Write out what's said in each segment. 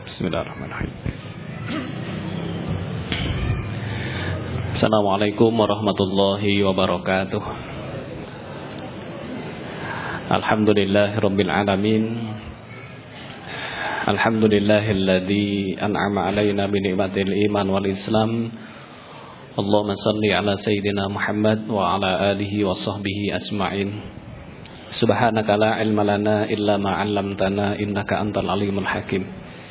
Bismillahirrahmanirrahim. Assalamualaikum warahmatullahi wabarakatuh. Alhamdulillahirabbil alamin. Alhamdulillahilladzi an'ama 'alaina bi ni'matil iman wal islam. Allahumma shalli ala sayyidina Muhammad wa ala alihi wa sahbihi ajma'in. Subhanaka la ilma lana illa ma 'allamtana innaka antal alimul hakim.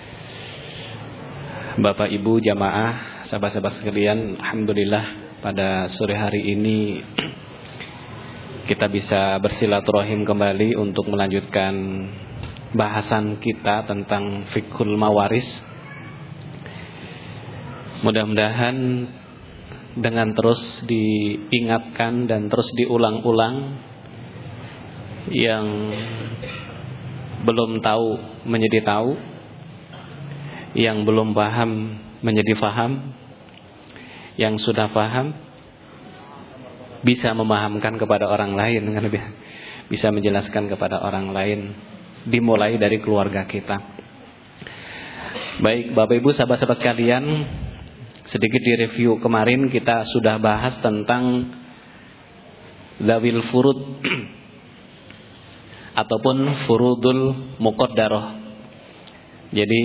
Bapak Ibu jamaah, sahabat-sahabat sekalian, alhamdulillah pada sore hari ini kita bisa bersilaturahim kembali untuk melanjutkan bahasan kita tentang fiqhul mawaris. Mudah-mudahan dengan terus diingatkan dan terus diulang-ulang, yang belum tahu menjadi tahu, yang belum paham menjadi paham, yang sudah paham bisa memahamkan kepada orang lain, bisa menjelaskan kepada orang lain, dimulai dari keluarga kita. Baik Bapak Ibu sahabat-sahabat sekalian, sedikit direview, kemarin kita sudah bahas tentang dzawil furud ataupun furudul muqaddarah. Jadi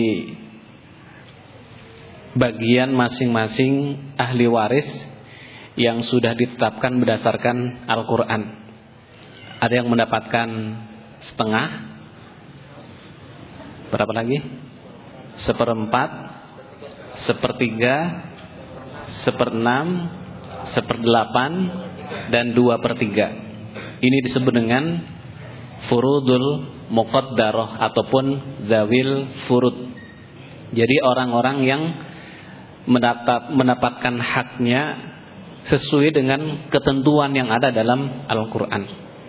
bagian masing-masing ahli waris yang sudah ditetapkan berdasarkan Al-Quran. Ada yang mendapatkan setengah, berapa lagi? Seperempat, sepertiga, seperenam, seperdelapan, dan 2/3. Ini disebut dengan furudul muqaddarah ataupun dzawil furud. Jadi orang-orang yang mendapatkan haknya sesuai dengan ketentuan yang ada dalam Al-Quran.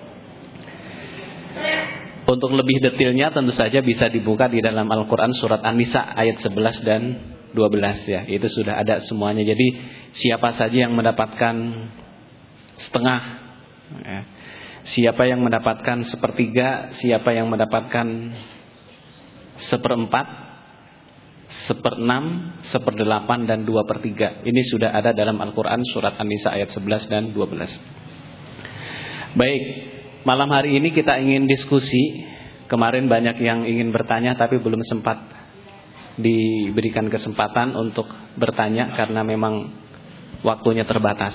Untuk lebih detailnya tentu saja bisa dibuka di dalam Al-Quran surat An-Nisa ayat 11 dan 12 ya. Itu sudah ada semuanya. Jadi siapa saja yang mendapatkan setengah ya, siapa yang mendapatkan sepertiga, siapa yang mendapatkan seperempat, seperenam, seperdelapan, dan 2/3. Ini sudah ada dalam Al-Quran surat An-Nisa ayat 11 dan 12. Baik, malam hari ini kita ingin diskusi. Kemarin banyak yang ingin bertanya tapi belum sempat diberikan kesempatan untuk bertanya karena memang waktunya terbatas.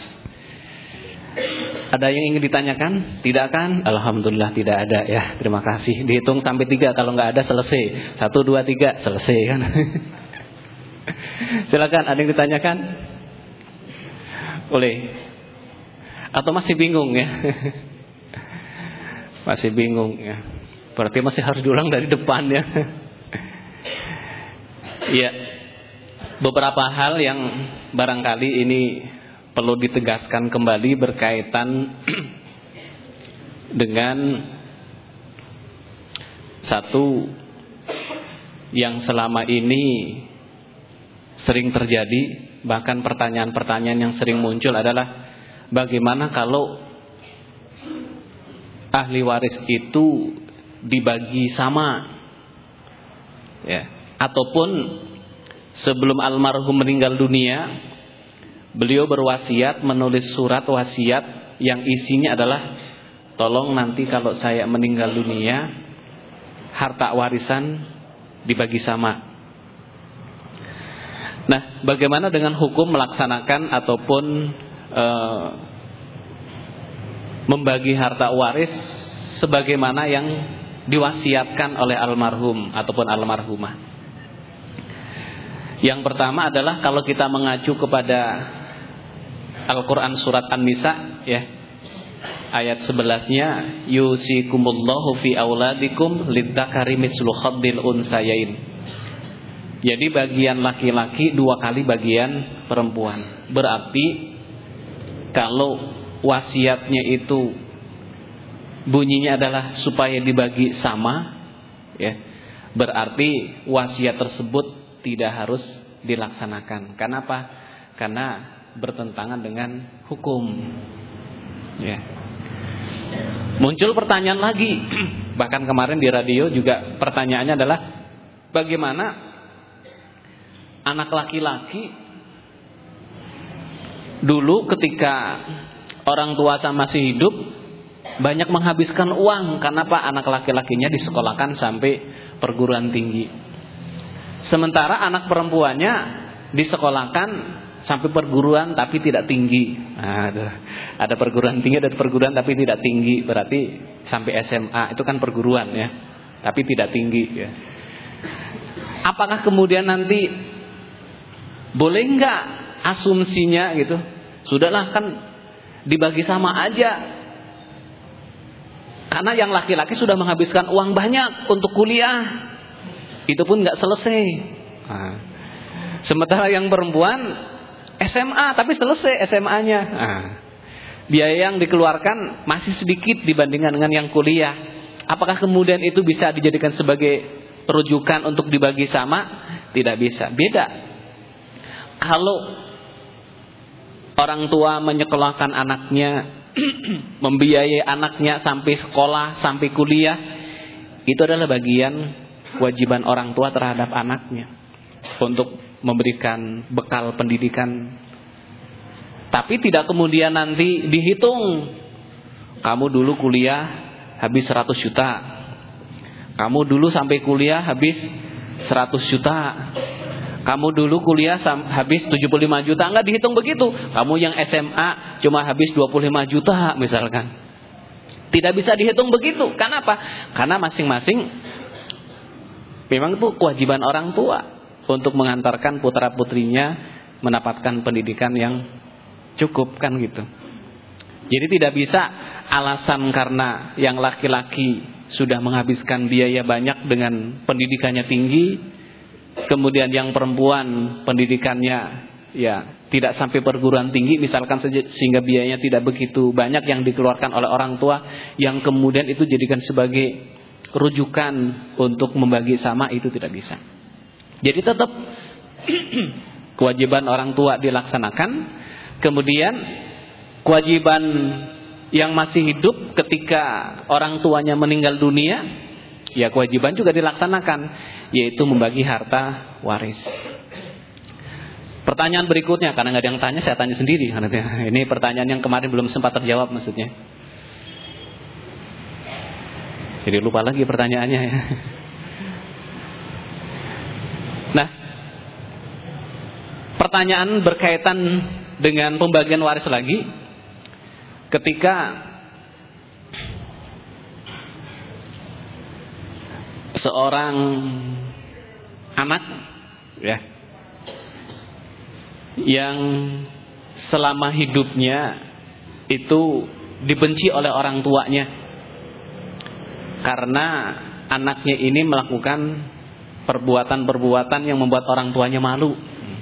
Ada yang ingin ditanyakan? Tidak kan? Alhamdulillah tidak ada ya. Terima kasih. Dihitung sampai 3, kalau nggak ada selesai. 1, 2, 3 selesai kan? Silakan, ada yang ditanyakan? Boleh. Atau masih bingung ya? Masih bingung ya. Berarti masih harus diulang dari depan ya. Iya. Beberapa hal yang barangkali ini perlu ditegaskan kembali berkaitan dengan satu yang selama ini sering terjadi, bahkan pertanyaan-pertanyaan yang sering muncul adalah bagaimana kalau ahli waris itu dibagi sama ya, ataupun sebelum almarhum meninggal dunia beliau berwasiat, menulis surat wasiat yang isinya adalah tolong nanti kalau saya meninggal dunia harta warisan dibagi sama. Nah, bagaimana dengan hukum melaksanakan ataupun membagi harta waris sebagaimana yang diwasiatkan oleh almarhum ataupun almarhumah? Yang pertama adalah kalau kita mengacu kepada Al-Quran surat An-Nisa ya, ayat 11-nya, yusikumullahu fi auladikum lidzakari mislu haddil unsayain. Jadi bagian laki-laki 2 kali bagian perempuan. Berarti kalau wasiatnya itu bunyinya adalah supaya dibagi sama ya, berarti wasiat tersebut tidak harus dilaksanakan. Kenapa? Karena bertentangan dengan hukum ya. Muncul pertanyaan lagi, bahkan kemarin di radio juga pertanyaannya adalah bagaimana anak laki-laki dulu ketika orang tua masih hidup banyak menghabiskan uang. Karena Pak, anak laki-lakinya disekolahkan sampai perguruan tinggi. Sementara anak perempuannya disekolahkan sampai perguruan tapi tidak tinggi. Nah, ada perguruan tinggi, ada perguruan tapi tidak tinggi. Berarti sampai SMA itu kan perguruan ya, tapi tidak tinggi ya. Apakah kemudian nanti boleh nggak asumsinya gitu? Sudahlah kan dibagi sama aja. Karena yang laki-laki sudah menghabiskan uang banyak untuk kuliah, itu pun nggak selesai. Nah, sementara yang perempuan SMA tapi selesai SMA-nya. Nah, biaya yang dikeluarkan masih sedikit dibandingkan dengan yang kuliah. Apakah kemudian itu bisa dijadikan sebagai rujukan untuk dibagi sama? Tidak bisa. Beda. Kalau orang tua menyekolahkan anaknya, membiayai anaknya sampai sekolah, sampai kuliah, itu adalah bagian kewajiban orang tua terhadap anaknya untuk memberikan bekal pendidikan. Tapi tidak kemudian nanti dihitung, kamu dulu kuliah habis 100 juta, kamu dulu sampai kuliah habis 100 juta, kamu dulu kuliah habis 75 juta. Enggak dihitung begitu. Kamu yang SMA cuma habis 25 juta misalkan. Tidak bisa dihitung begitu. Kenapa? Karena masing-masing memang itu kewajiban orang tua untuk mengantarkan putra-putrinya mendapatkan pendidikan yang cukup, kan gitu. Jadi tidak bisa alasan karena yang laki-laki sudah menghabiskan biaya banyak dengan pendidikannya tinggi, kemudian yang perempuan pendidikannya ya tidak sampai perguruan tinggi misalkan sehingga biayanya tidak begitu banyak yang dikeluarkan oleh orang tua, yang kemudian itu jadikan sebagai rujukan untuk membagi sama, itu tidak bisa. Jadi tetap kewajiban orang tua dilaksanakan. Kemudian kewajiban yang masih hidup ketika orang tuanya meninggal dunia, ya kewajiban juga dilaksanakan, yaitu membagi harta waris. Pertanyaan berikutnya, karena nggak ada yang tanya, saya tanya sendiri. Ini pertanyaan yang kemarin belum sempat terjawab maksudnya. Jadi lupa lagi pertanyaannya ya. Nah, pertanyaan berkaitan dengan pembagian waris lagi. Ketika seorang anak ya yang selama hidupnya itu dibenci oleh orang tuanya karena anaknya ini melakukan perbuatan-perbuatan yang membuat orang tuanya malu.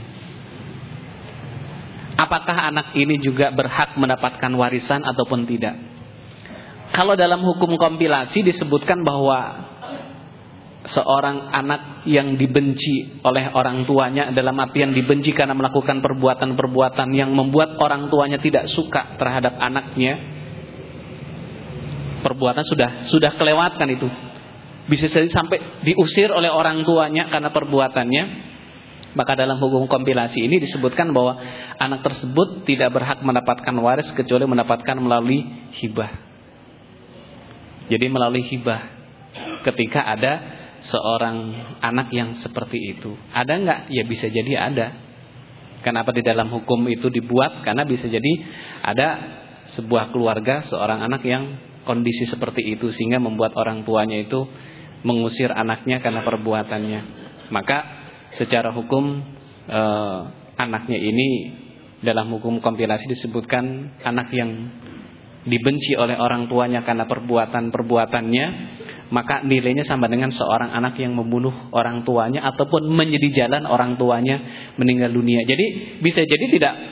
Apakah anak ini juga berhak mendapatkan warisan ataupun tidak? Kalau dalam hukum kompilasi disebutkan bahwa seorang anak yang dibenci oleh orang tuanya, dalam artian dibenci karena melakukan perbuatan-perbuatan yang membuat orang tuanya tidak suka terhadap anaknya, perbuatan sudah kelewatkan itu, bisa sampai diusir oleh orang tuanya karena perbuatannya. Maka dalam hukum kompilasi ini disebutkan bahwa anak tersebut tidak berhak mendapatkan waris kecuali mendapatkan melalui hibah. Jadi melalui hibah, ketika ada seorang anak yang seperti itu. Ada enggak? Ya bisa jadi ada. Kenapa di dalam hukum itu dibuat? Karena bisa jadi ada sebuah keluarga, seorang anak yang kondisi seperti itu, sehingga membuat orang tuanya itu mengusir anaknya karena perbuatannya. Maka secara hukum anaknya ini dalam hukum kompilasi disebutkan anak yang dibenci oleh orang tuanya karena perbuatan-perbuatannya, maka nilainya sama dengan seorang anak yang membunuh orang tuanya ataupun menjadi jalan orang tuanya meninggal dunia. Jadi bisa jadi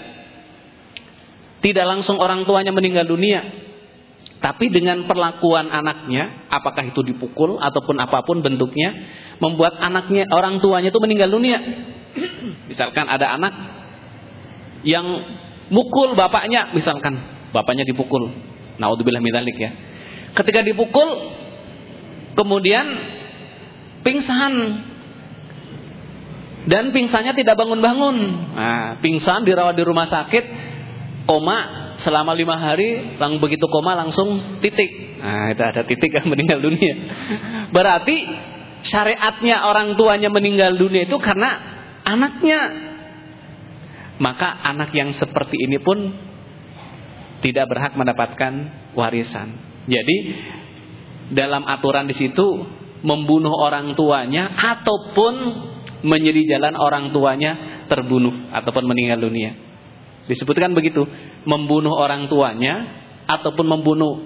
tidak langsung orang tuanya meninggal dunia, tapi dengan perlakuan anaknya, apakah itu dipukul ataupun apapun bentuknya, membuat anaknya, orang tuanya itu meninggal dunia. Misalkan ada anak yang mukul bapaknya, misalkan bapaknya dipukul, naudzubillah min dzalik ya. Ketika dipukul kemudian pingsan, Dan pingsannya tidak bangun-bangun. Nah, pingsan dirawat di rumah sakit, koma selama 5 hari, begitu koma langsung titik. Nah, itu ada titik yang meninggal dunia. Berarti syariatnya orang tuanya meninggal dunia itu karena anaknya. Maka anak yang seperti ini pun tidak berhak mendapatkan warisan. Jadi dalam aturan di situ membunuh orang tuanya ataupun menjadi jalan orang tuanya terbunuh ataupun meninggal dunia. Disebutkan begitu, membunuh orang tuanya ataupun membunuh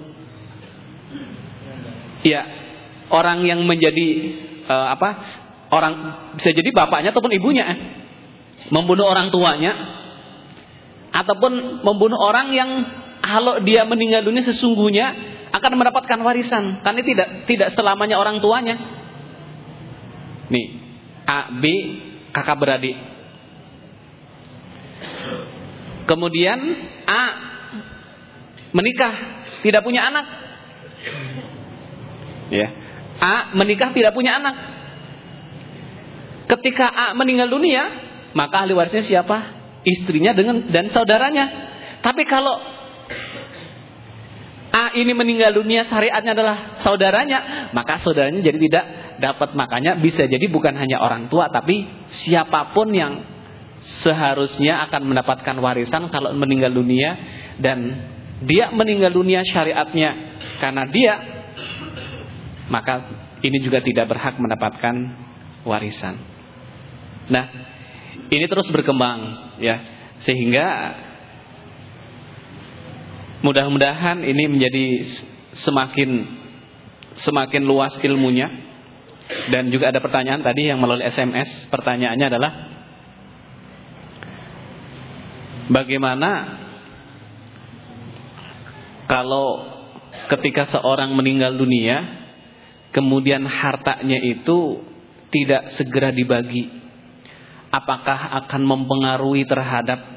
orang yang menjadi orang, bisa jadi bapaknya ataupun ibunya, membunuh orang tuanya ataupun membunuh orang yang kalau dia meninggal dunia sesungguhnya akan mendapatkan warisan, karena tidak selamanya orang tuanya. Nih, A, B, kakak beradik. Kemudian A menikah, tidak punya anak. Ya. A menikah tidak punya anak. Ketika A meninggal dunia, maka ahli warisnya siapa? Istrinya dan saudaranya. Tapi kalau A ini meninggal dunia, syariatnya adalah saudaranya, maka saudaranya jadi tidak dapat. Makanya bisa jadi bukan hanya orang tua, tapi siapapun yang seharusnya akan mendapatkan warisan kalau meninggal dunia, dan dia meninggal dunia syariatnya karena dia, maka ini juga tidak berhak mendapatkan warisan. Nah, ini terus berkembang ya, sehingga mudah-mudahan ini menjadi semakin luas ilmunya. Dan juga ada pertanyaan tadi yang melalui SMS. Pertanyaannya adalah, bagaimana kalau ketika seorang meninggal dunia, kemudian hartanya itu tidak segera dibagi, apakah akan mempengaruhi terhadap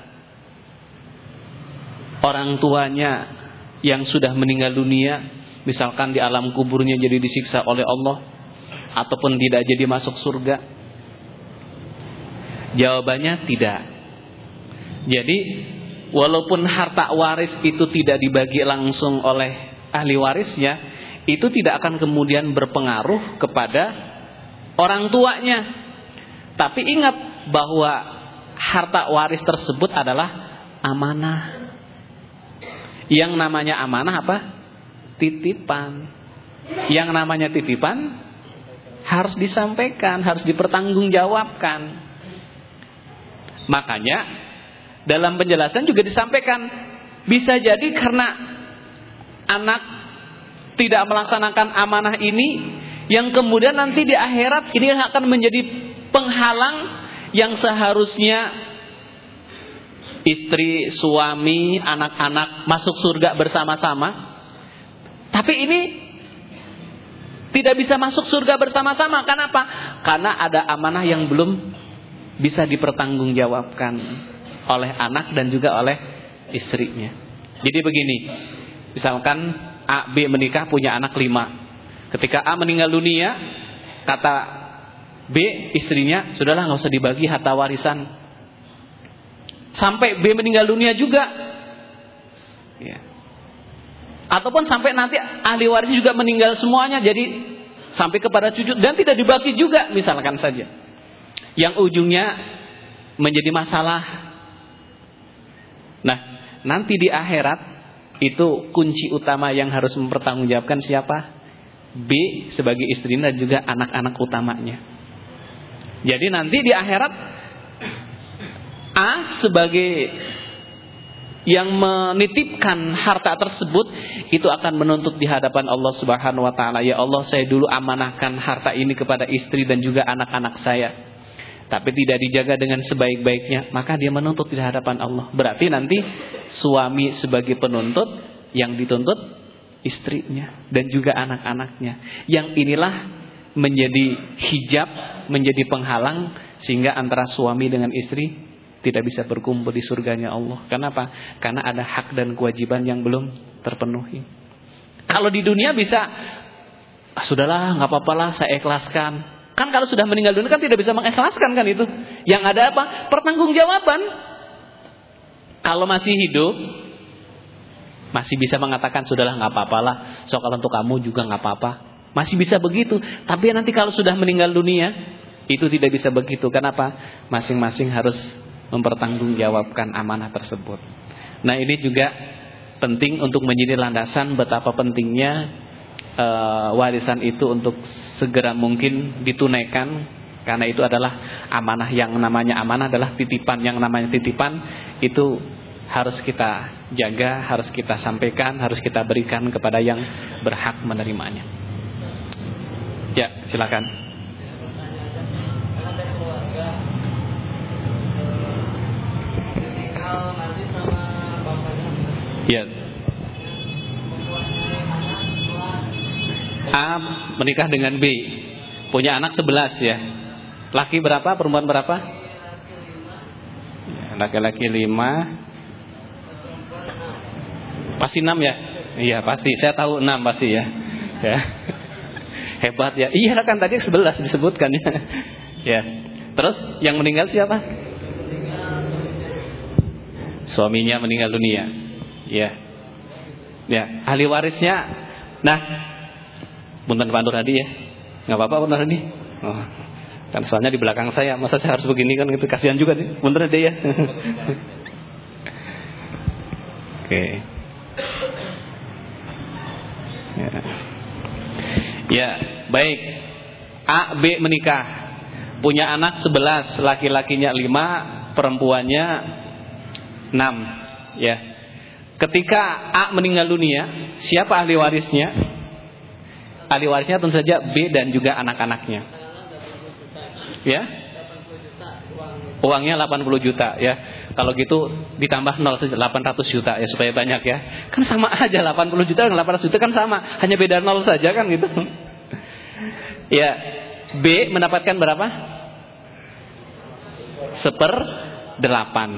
orang tuanya yang sudah meninggal dunia, misalkan di alam kuburnya jadi disiksa oleh Allah, ataupun tidak jadi masuk surga? Jawabannya tidak. Jadi walaupun harta waris itu tidak dibagi langsung oleh ahli warisnya, itu tidak akan kemudian berpengaruh kepada orang tuanya. Tapi ingat bahwa harta waris tersebut adalah amanah. Yang namanya amanah apa? Titipan. Yang namanya titipan harus disampaikan, harus dipertanggungjawabkan. Makanya dalam penjelasan juga disampaikan, bisa jadi karena anak tidak melaksanakan amanah ini, yang kemudian nanti di akhirat ini akan menjadi penghalang yang seharusnya istri, suami, anak-anak masuk surga bersama-sama. Tapi ini tidak bisa masuk surga bersama-sama. Kenapa? Karena ada amanah yang belum bisa dipertanggungjawabkan oleh anak dan juga oleh istrinya. Jadi begini, misalkan A, B menikah punya anak 5. Ketika A meninggal dunia, kata B istrinya, sudahlah nggak usah dibagi harta warisan. Sampai B meninggal dunia juga, ya. Ataupun sampai nanti ahli waris juga meninggal semuanya, jadi sampai kepada cucu dan tidak dibagi juga, misalkan saja, yang ujungnya menjadi masalah. Nah, nanti di akhirat itu kunci utama yang harus mempertanggungjawabkan siapa? B sebagai istri dan juga anak-anak utamanya. Jadi nanti di akhirat A sebagai yang menitipkan harta tersebut itu akan menuntut di hadapan Allah Subhanahu wa taala, ya Allah, saya dulu amanahkan harta ini kepada istri dan juga anak-anak saya, tapi tidak dijaga dengan sebaik-baiknya, maka dia menuntut di hadapan Allah. Berarti nanti suami sebagai penuntut, yang dituntut istrinya dan juga anak-anaknya. Yang inilah menjadi hijab, menjadi penghalang sehingga antara suami dengan istri tidak bisa berkumpul di surganya Allah. Kenapa? Karena ada hak dan kewajiban yang belum terpenuhi. Kalau di dunia bisa, sudahlah, nggak apa-apalah, saya ikhlaskan. Kan kalau sudah meninggal dunia kan tidak bisa mengikhlaskan kan itu. Yang ada apa? Pertanggungjawaban. Kalau masih hidup masih bisa mengatakan sudahlah nggak apa-apalah, soal untuk kamu juga nggak apa-apa. Masih bisa begitu. Tapi nanti kalau sudah meninggal dunia itu tidak bisa begitu. Kenapa? Masing-masing harus mempertanggungjawabkan amanah tersebut. Nah, ini juga penting untuk menjadi landasan betapa pentingnya warisan itu untuk segera mungkin ditunaikan. Karena itu adalah amanah, yang namanya amanah adalah titipan, yang namanya titipan itu harus kita jaga, harus kita sampaikan, harus kita berikan kepada yang berhak menerimanya. Ya, silakan. Ya. A menikah dengan B, punya anak 11 ya. Laki berapa, perempuan berapa? Laki-laki 5. Pasti 6 ya? Iya pasti, saya tahu 6 pasti ya. Ya. Hebat ya. Iya kan tadi 11 disebutkan ya. Ya. Terus yang meninggal siapa? Suaminya meninggal dunia. Ya. Ya, ahli warisnya. Nah, punten Pak Nur Hadi ya. Enggak apa-apa Pak Nur Hadi. Oh. Kan soalnya di belakang saya, masa saya harus begini kan, itu kasihan juga sih. Punten deh ya. Oke. Ya, baik. A, B menikah, punya anak 11, laki-lakinya 5, perempuannya 6. Ya. Ketika A meninggal dunia, siapa ahli warisnya? Ahli warisnya tentu saja B dan juga anak-anaknya. Ya? Uangnya 80 juta ya. Kalau gitu ditambah 0 saja 800 juta ya supaya banyak ya. Kan sama aja 80 juta dan 800 juta kan sama, hanya beda 0 saja kan gitu. Ya, B mendapatkan berapa? 1/8.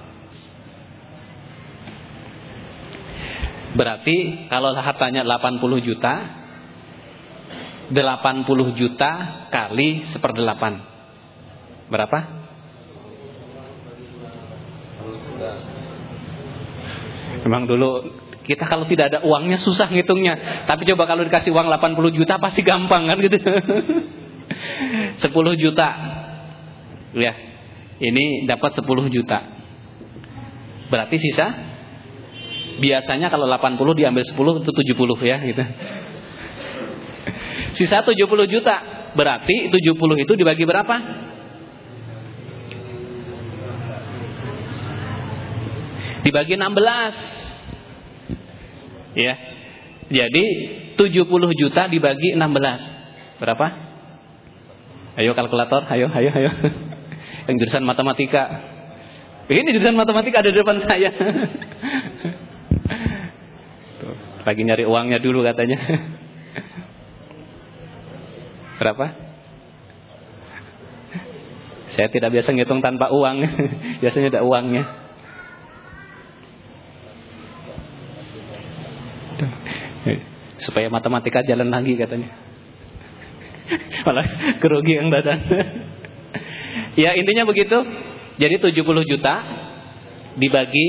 Berarti kalau hartanya 80 juta, 80 juta kali 1/8. Berapa? Memang dulu kita kalau tidak ada uangnya susah ngitungnya. Tapi coba kalau dikasih uang 80 juta pasti gampang kan gitu. 10 juta. Ya. Ini dapat 10 juta. Berarti sisa, biasanya kalau 80 diambil 10 itu 70 ya gitu. Sisa 70 juta. Berarti 70 itu dibagi berapa? Dibagi 16. Ya. Jadi 70 juta dibagi 16. Berapa? Ayo kalkulator, ayo. Yang jurusan matematika. Ini jurusan matematika ada di depan saya. Tuh, lagi nyari uangnya dulu katanya. Berapa? Saya tidak biasa ngitung tanpa uang. Biasanya ada uangnya. Supaya matematika jalan lagi katanya. Malah kerugi yang badan. Ya intinya begitu. Jadi 70 juta dibagi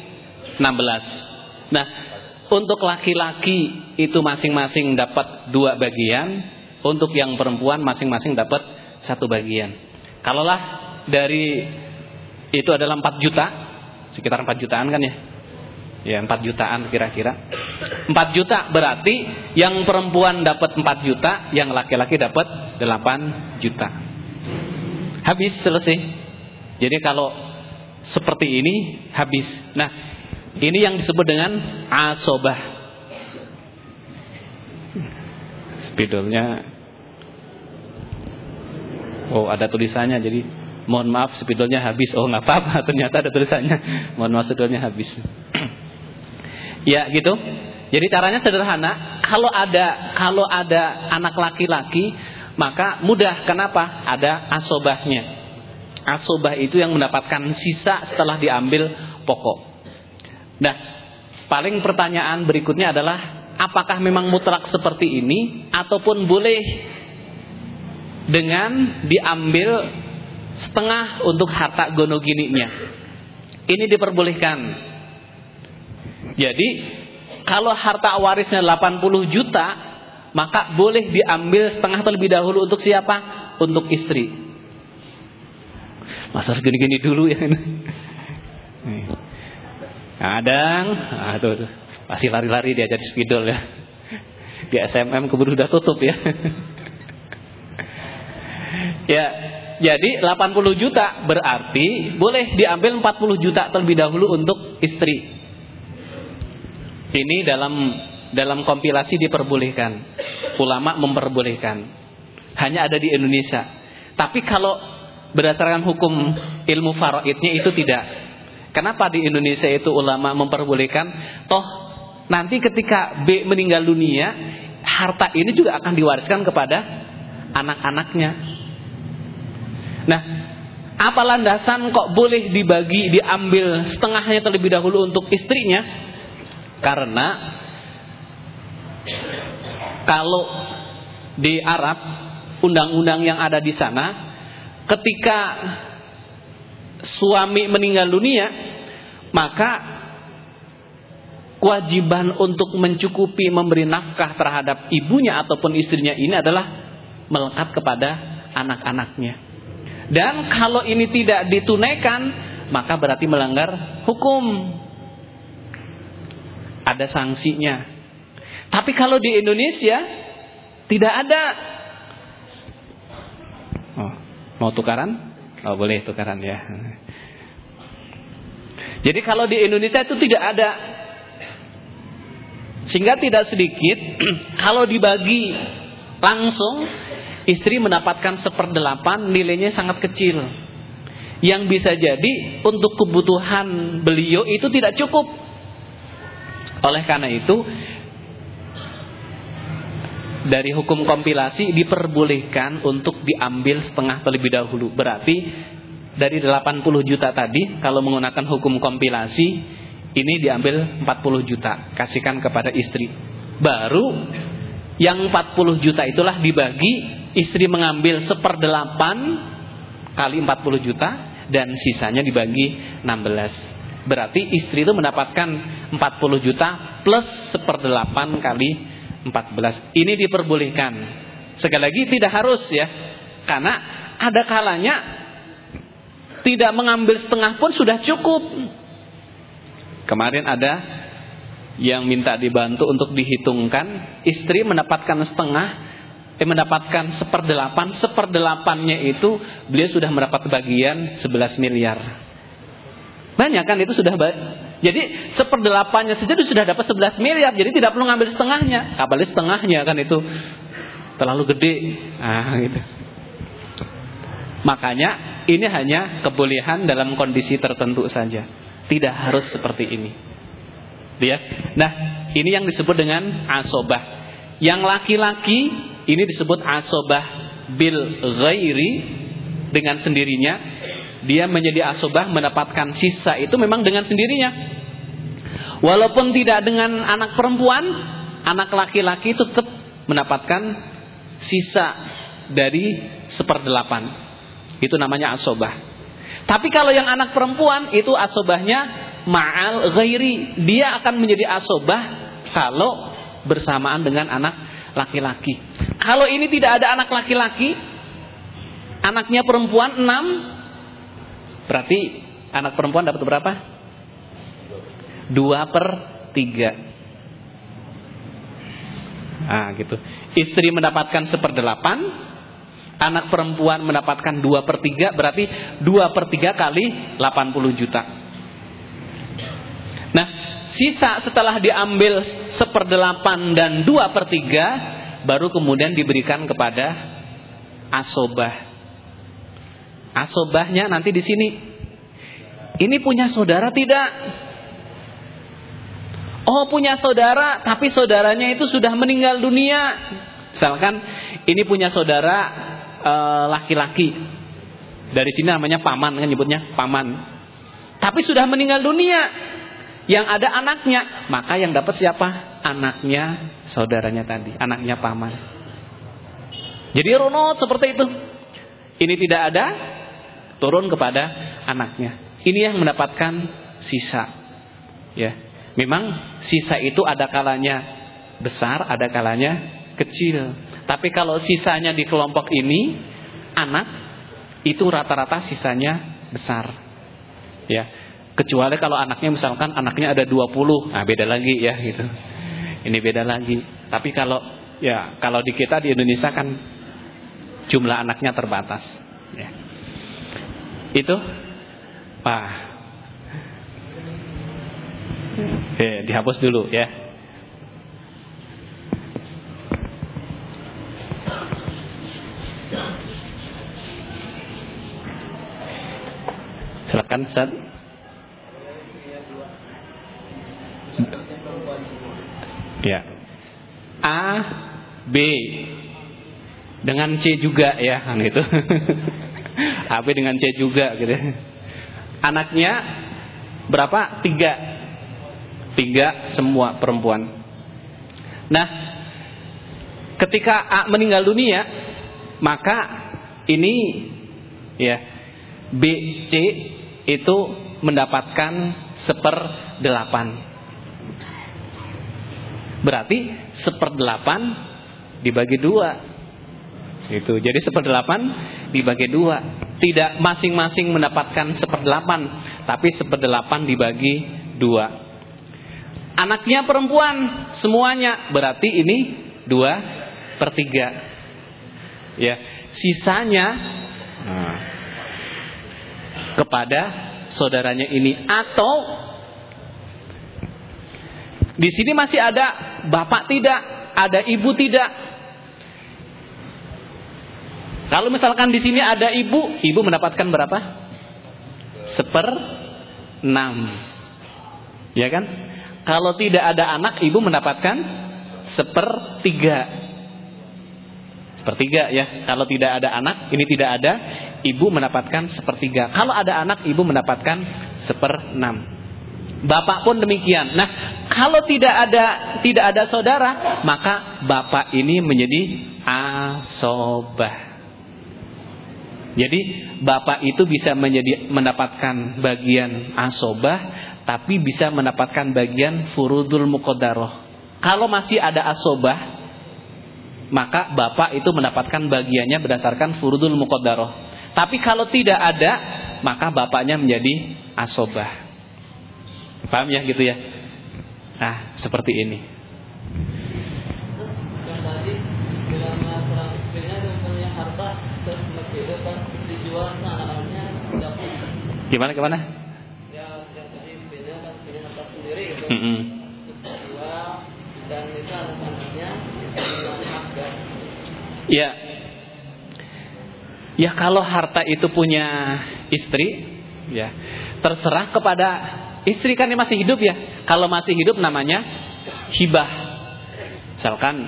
16. Nah, untuk laki-laki itu masing-masing dapat 2 bagian. Untuk yang perempuan masing-masing dapat 1 bagian. Kalaulah dari itu adalah 4 juta, sekitar 4 jutaan kan ya? Ya 4 jutaan kira-kira. 4 juta berarti yang perempuan dapat 4 juta, yang laki-laki dapat 8 juta. Habis, selesai. Jadi kalau seperti ini habis. Nah, ini yang disebut dengan asobah. Spidolnya. Oh, ada tulisannya, jadi mohon maaf spidolnya habis. Oh, nggak apa-apa, ternyata ada tulisannya. Mohon maaf spidolnya habis. Ya gitu. Jadi caranya sederhana. Kalau ada anak laki-laki, maka mudah. Kenapa? Ada asobahnya. Asobah itu yang mendapatkan sisa setelah diambil pokok. Nah, paling pertanyaan berikutnya adalah, apakah memang mutlak seperti ini ataupun boleh dengan diambil setengah untuk harta gonogininya. Ini diperbolehkan. Jadi kalau harta warisnya 80 juta, maka boleh diambil setengah terlebih dahulu untuk siapa? Untuk istri. Masa harus gini-gini dulu ya. Kadang, tuh, masih lari-lari dia jadi spidol ya. Di SMM keburu udah tutup ya. Ya, jadi 80 juta berarti boleh diambil 40 juta terlebih dahulu untuk istri. Ini dalam kompilasi diperbolehkan. Ulama memperbolehkan. Hanya ada di Indonesia. Tapi kalau berdasarkan hukum ilmu faraidnya itu tidak. Kenapa di Indonesia itu ulama memperbolehkan? Toh nanti ketika B meninggal dunia, harta ini juga akan diwariskan kepada anak-anaknya. Nah, apa landasan kok boleh diambil setengahnya terlebih dahulu untuk istrinya? Karena kalau di Arab, undang-undang yang ada di sana, ketika suami meninggal dunia, maka kewajiban untuk mencukupi memberi nafkah terhadap ibunya ataupun istrinya ini adalah melekat kepada anak-anaknya. Dan kalau ini tidak ditunaikan, maka berarti melanggar hukum. Ada sanksinya. Tapi kalau di Indonesia tidak ada. Oh, mau tukaran? Oh, boleh tukaran ya. Jadi kalau di Indonesia itu tidak ada. Sehingga tidak sedikit kalau dibagi langsung, istri mendapatkan 1/8, nilainya sangat kecil. Yang bisa jadi untuk kebutuhan beliau itu tidak cukup. Oleh karena itu, dari hukum kompilasi diperbolehkan untuk diambil setengah terlebih dahulu. Berarti dari 80 juta tadi, kalau menggunakan hukum kompilasi, ini diambil 40 juta, kasihkan kepada istri. Baru yang 40 juta itulah dibagi, istri mengambil 1/8 kali 40 juta, dan sisanya dibagi 16. Berarti istri itu mendapatkan 40 juta plus 1/8 kali 14. Ini diperbolehkan. Sekali lagi tidak harus ya. Karena ada kalanya tidak mengambil setengah pun sudah cukup. Kemarin ada yang minta dibantu untuk dihitungkan, istri mendapatkan mendapatkan 1/8, 1/8-nya itu beliau sudah mendapat bagian 11 miliar. Banyak kan itu sudah jadi 1/8-nya saja sudah dapat 11 miliar. Jadi tidak perlu ngambil setengahnya. Apalagi setengahnya kan itu terlalu gede. Gitu. Makanya ini hanya kebolehan dalam kondisi tertentu saja. Tidak harus seperti ini. Lihat. Nah, ini yang disebut dengan asobah. Yang laki-laki ini disebut asobah bil ghairi, dengan sendirinya. Dia menjadi asobah, mendapatkan sisa itu memang dengan sendirinya. Walaupun tidak dengan anak perempuan, anak laki-laki itu tetap mendapatkan sisa dari 1/8. Itu namanya asobah. Tapi kalau yang anak perempuan itu asobahnya ma'al ghairi. Dia akan menjadi asobah kalau bersamaan dengan anak laki-laki. Kalau ini tidak ada anak laki-laki, anaknya perempuan 6, berarti anak perempuan dapat berapa? 2/3. Gitu. Istri mendapatkan 1/8, anak perempuan mendapatkan 2/3, berarti 2/3 kali 80 juta. Nah, sisa setelah diambil 1/8 dan 2/3, baru kemudian diberikan kepada asobah. Asobahnya nanti di sini. Ini punya saudara tidak? Oh, punya saudara, tapi saudaranya itu sudah meninggal dunia. Misalkan ini punya saudara laki-laki. Dari sini namanya paman, kan nyebutnya paman. Tapi sudah meninggal dunia. Yang ada anaknya, maka yang dapat siapa? Anaknya saudaranya tadi, anaknya paman. Jadi runut seperti itu. Ini tidak ada, turun kepada anaknya. Ini yang mendapatkan sisa. Ya, memang sisa itu ada kalanya besar, ada kalanya kecil. Tapi kalau sisanya di kelompok ini anak, itu rata-rata sisanya besar. Ya, kecuali kalau anaknya misalkan anaknya ada 20, nah beda lagi ya gitu. Ini beda lagi. Tapi kalau di kita di Indonesia kan jumlah anaknya terbatas. Ya. Itu, Pak. Dihapus dulu ya. Silakan, Ustaz. Ya. A, B dengan C juga ya, gitu. A, B dengan C juga gitu. Anaknya berapa? 3 semua perempuan. Nah, ketika A meninggal dunia, maka ini ya B, C itu mendapatkan 1/8. Berarti 1/8 dibagi 2. Itu. Jadi 1/8 dibagi 2. Tidak masing-masing mendapatkan 1/8, tapi 1/8 dibagi 2. Anaknya perempuan semuanya, berarti ini 2/3. Ya, sisanya kepada saudaranya ini. Atau di sini masih ada bapak tidak, ada ibu tidak. Kalau misalkan di sini ada ibu mendapatkan berapa? 1/6. Ya kan? Kalau tidak ada anak, ibu mendapatkan 1/3. 1/3 ya. Kalau tidak ada anak, ini tidak ada, ibu mendapatkan 1/3. Kalau ada anak, ibu mendapatkan 1/6. Bapak pun demikian. Nah, kalau tidak ada saudara, maka bapak ini menjadi asobah. Jadi bapak itu bisa mendapatkan bagian asobah, tapi bisa mendapatkan bagian furudul muqaddarah. Kalau masih ada asobah, maka bapak itu mendapatkan bagiannya berdasarkan furudul muqaddarah. Tapi kalau tidak ada, maka bapaknya menjadi asobah. Paham ya gitu ya? Nah, seperti ini. Yang tadi bilang perang istrinya itu punya harta terus itu kan dijual sama anak-anaknya dapat. Gimana? Ya, yang tadi istrinya kan punya harta sendiri gitu. Dijual dan itu anak-anaknya punya hak kan. Ya. Ya kalau harta itu punya istri, ya terserah kepada istri, kan dia masih hidup ya. Kalau masih hidup namanya hibah. Misalkan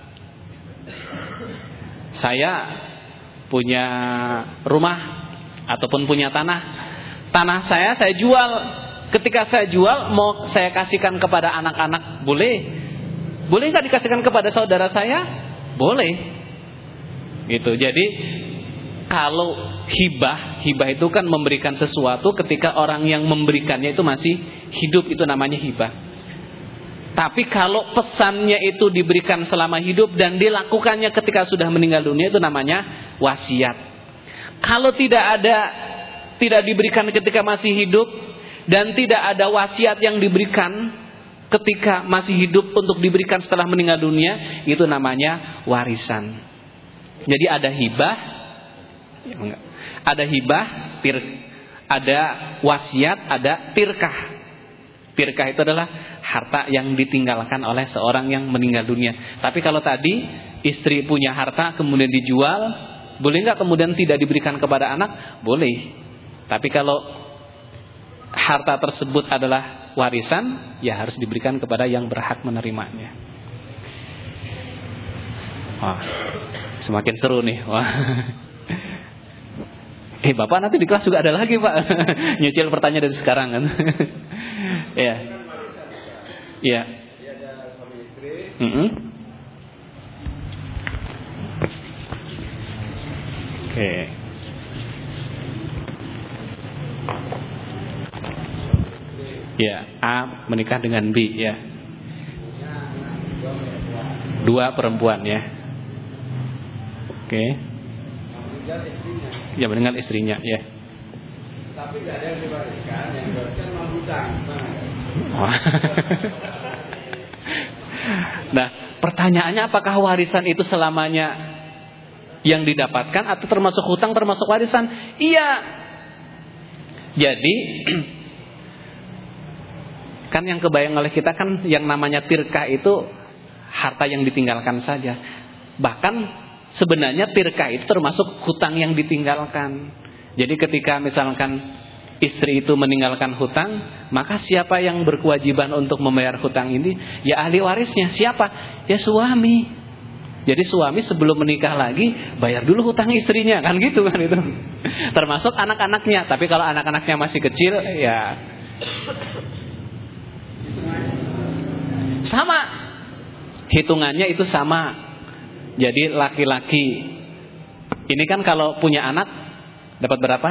saya punya rumah ataupun punya tanah. Tanah saya jual. Ketika saya jual, mau saya kasihkan kepada anak-anak, boleh? Boleh nggak dikasihkan kepada saudara saya? Boleh. Gitu. Jadi kalau hibah itu kan memberikan sesuatu ketika orang yang memberikannya itu masih hidup, itu namanya hibah. Tapi kalau pesannya itu diberikan selama hidup dan dilakukannya ketika sudah meninggal dunia, itu namanya wasiat. Kalau tidak diberikan ketika masih hidup dan tidak ada wasiat yang diberikan ketika masih hidup untuk diberikan setelah meninggal dunia, itu namanya warisan. Jadi ada hibah, ada wasiat, ada tirkah. Tirkah itu adalah harta yang ditinggalkan oleh seorang yang meninggal dunia. Tapi kalau tadi istri punya harta kemudian dijual, boleh nggak kemudian tidak diberikan kepada anak? Boleh. Tapi kalau harta tersebut adalah warisan, ya harus diberikan kepada yang berhak menerimanya. Wah, semakin seru nih. Wah. Bapak nanti di kelas juga ada lagi Pak. Nyicil pertanyaan dari sekarang kan. Iya. Iya. Dia ada suami istri. Oke. Ya, A menikah dengan B ya. 2 perempuan ya. Oke. Ya, meninggal istrinya ya. Tapi tidak ada yang diwariskan, yang diwariskan memang hutang. Nah, pertanyaannya apakah warisan itu selamanya yang didapatkan atau termasuk hutang termasuk warisan? Iya. Jadi kan yang kebayang oleh kita kan yang namanya tirkah itu harta yang ditinggalkan saja. Bahkan sebenarnya tirkah itu termasuk hutang yang ditinggalkan. Jadi ketika misalkan istri itu meninggalkan hutang, maka siapa yang berkewajiban untuk membayar hutang ini? Ya ahli warisnya. Siapa? Ya suami. Jadi suami sebelum menikah lagi bayar dulu hutang istrinya, kan gitu kan itu. Termasuk anak-anaknya. Tapi kalau anak-anaknya masih kecil ya sama. Hitungannya itu sama. Jadi laki-laki ini kan kalau punya anak dapat berapa?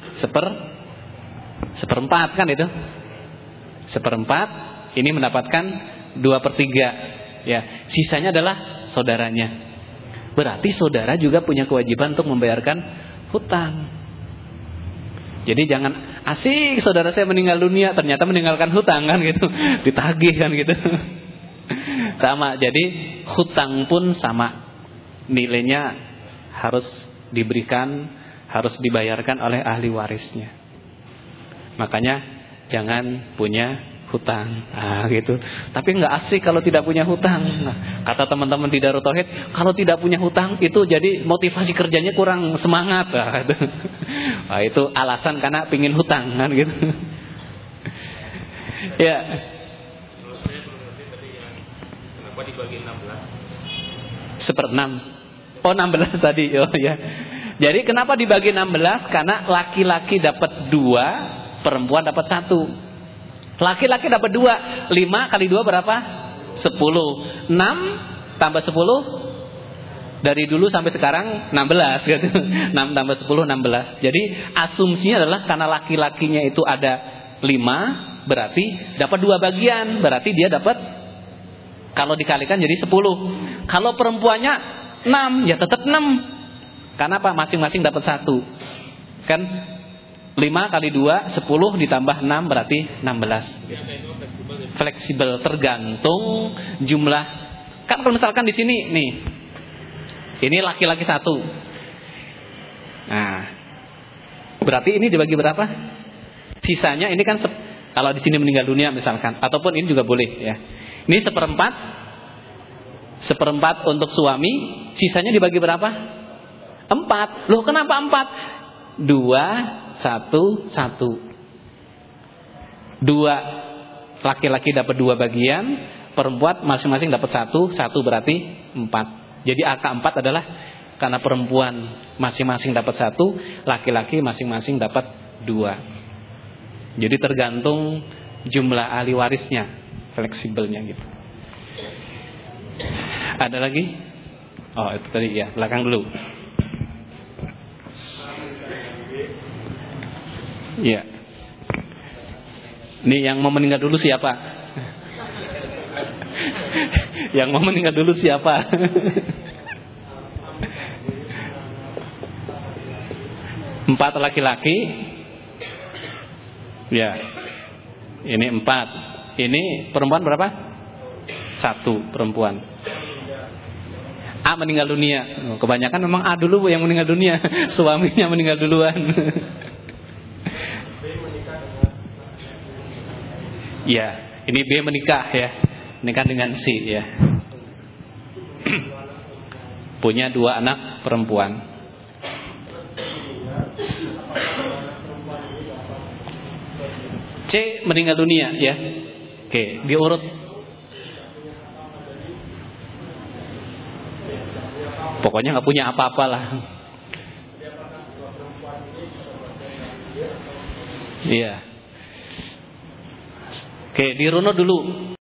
Seperempat kan itu. Seperempat ini mendapatkan 2/3 ya. Sisanya adalah saudaranya. Berarti saudara juga punya kewajiban untuk membayarkan hutang. Jadi jangan asik saudara saya meninggal dunia ternyata meninggalkan hutang kan gitu. Ditagih kan gitu. Sama. Jadi hutang pun sama. Nilainya harus diberikan, harus dibayarkan oleh ahli warisnya. Makanya jangan punya hutang. Gitu. Tapi enggak asik kalau tidak punya hutang. Nah, kata teman-teman di Darut Tauhid, kalau tidak punya hutang itu jadi motivasi kerjanya kurang semangat. Gitu. Nah, itu alasan karena pingin hutang kan gitu. Ya. Kenapa dibagi 16? 1/6. Oh 16 tadi. Oh ya. Jadi kenapa dibagi 16? Karena laki-laki dapat 2, perempuan dapat 1. Laki-laki dapat 2. 5 kali 2 berapa? 10. 6 tambah 10 dari dulu sampai sekarang 16 gitu. 6 tambah 10 16. Jadi asumsinya adalah karena laki-lakinya itu ada 5, berarti dapat 2 bagian, berarti dia dapat kalau dikalikan jadi 10. Kalau perempuannya 6, ya tetap 6. Karena apa? Masing-masing dapat 1. Kan 5 kali 2 10 ditambah 6 berarti 16. Fleksibel tergantung jumlah. Kan kalau misalkan di sini nih. Ini laki-laki 1. Nah. Berarti ini dibagi berapa? Sisanya ini kan kalau di sini meninggal dunia misalkan, ataupun ini juga boleh ya. Ini 1/4. 1/4 untuk suami, sisanya dibagi berapa? 4. Loh kenapa 4? 2 1 1. 2 laki-laki dapat 2 bagian, perempuan masing-masing dapat 1 berarti 4. Jadi angka 4 adalah karena perempuan masing-masing dapat 1, laki-laki masing-masing dapat 2. Jadi tergantung jumlah ahli warisnya, fleksibelnya gitu. Ada lagi? Oh itu tadi ya, belakang dulu. Iya. Nih yang mau meninggal dulu siapa? Yang mau meninggal dulu siapa? 4 laki-laki. Ya. Ini 4. Ini perempuan berapa? 1 perempuan. A meninggal dunia. Kebanyakan memang A dulu yang meninggal dunia. Suaminya meninggal duluan. Ya, ini B menikah ya. Menikah dengan C ya. Punya 2 anak perempuan. C meninggal dunia ya. Oke, diurut. Pokoknya nggak punya apa-apa lah. Iya. Oke, dirunut dulu.